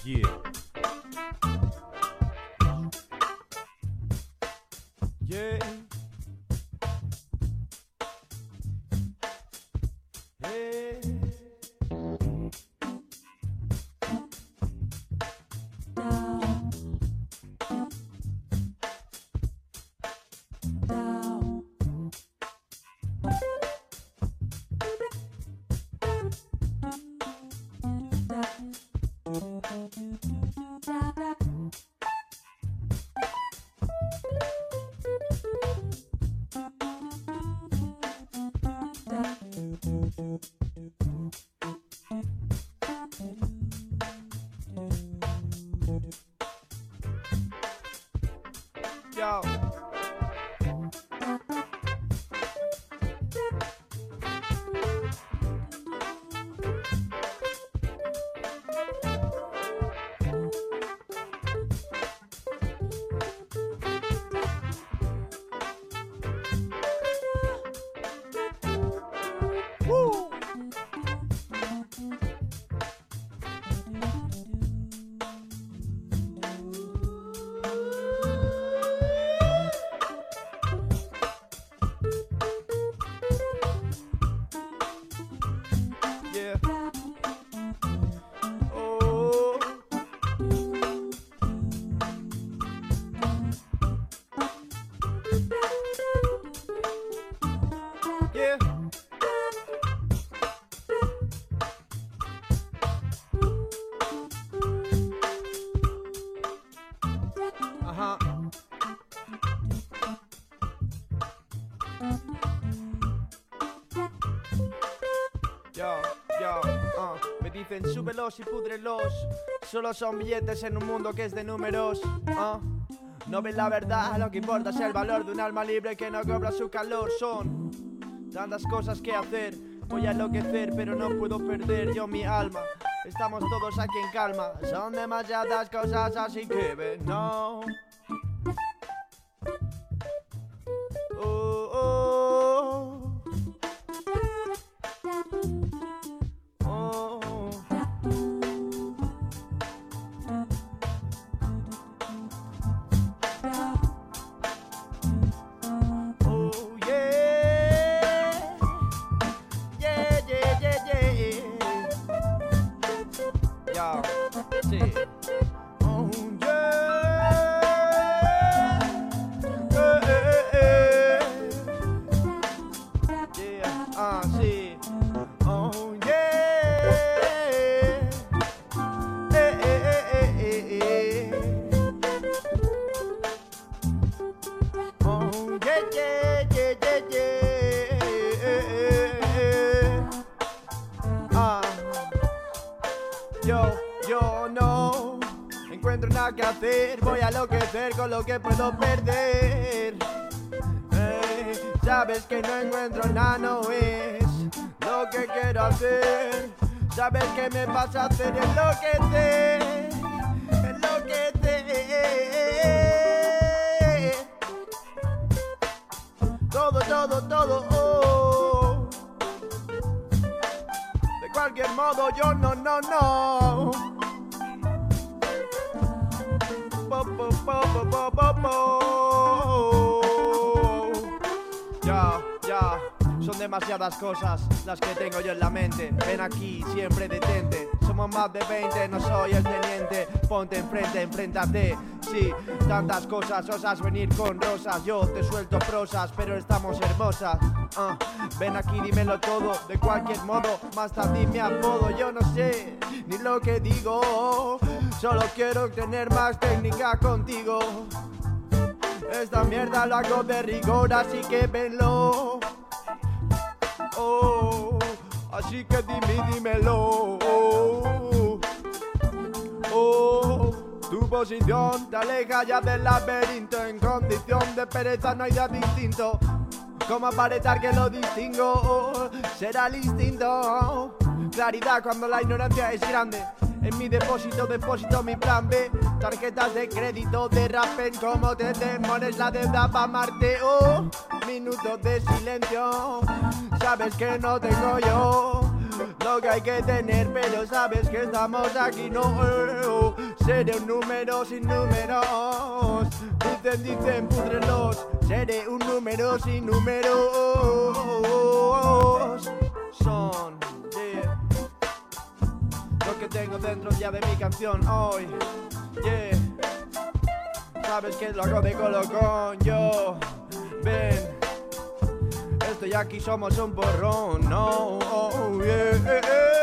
Yeah. Yeah. Hey. Yo. Woo. Yeah. Oh. Yeah. Ajá. Me dicen súbelos y púdrelos. Solo son billetes en un mundo que es de números. No ven la verdad, lo que importa es el valor de un alma libre que no cobra su calor. Son tantas cosas que hacer, voy a enloquecer pero no puedo perder yo mi alma. Estamos todos aquí en calma, son demasiadas cosas así que ven, no. Oh, oh. Oh. Oh, yeah. Yeah, yeah, yeah, yeah. Yo, sí. Oh, yeah. Yeah, sí. Oh, yeah. Oh, yeah, yeah, yeah, yeah, yeah. Yo no encuentro nada que hacer, voy a enloquecer con lo que puedo perder. Sabes que no encuentro nada, no es lo que quiero hacer. Sabes que me pasa a hacer enloquecer, todo, oh. De cualquier modo yo no. Ya, son demasiadas cosas las que tengo yo en la mente. Ven aquí, siempre detente. Somos más de 20, no soy el teniente. Ponte enfrente, enfréntate. Sí, tantas cosas, osas venir con rosas. Yo te suelto prosas, pero estamos hermosas. Ven aquí, dímelo todo, de cualquier modo. Más tarde me apodo, yo no sé ni lo que digo. Solo quiero tener más técnica contigo. Esta mierda lo hago de rigor, así que venlo. Oh, así que dímelo. Oh, tu posición te aleja ya del laberinto. En condición de pereza no hay nada distinto. ¿Cómo aparentar que lo distingo? Será el instinto. Claridad cuando la ignorancia es grande. En mi depósito mi plan B. Tarjetas de crédito derrapen como te demores la deuda pa' amarte. Oh, minutos de silencio. Sabes que no tengo yo lo que hay que tener, pero sabes que estamos aquí, no. Seré un número sin números. Dicen, púdrelos. Seré un número sin números. Son, yeah, lo que tengo dentro ya de mi canción hoy, yeah. Sabes que lo hago de colocón, yo. Ven, estoy aquí, somos un porrón, no, oh, yeah.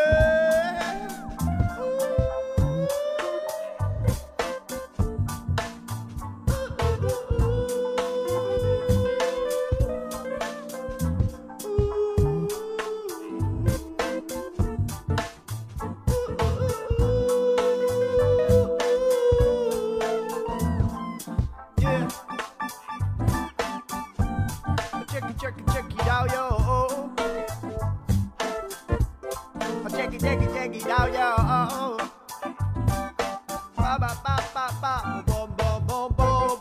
Check it out, yo. Check it out, yo. Ba ba ba ba ba. Bom bom bom bom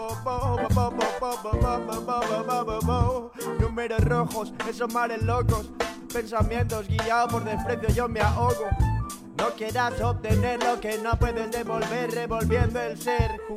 bom bom. Números rojos, esos mares locos. Pensamientos guiados por desprecio, yo me ahogo. No quieras obtener lo que no puedes devolver, revolviendo el ser.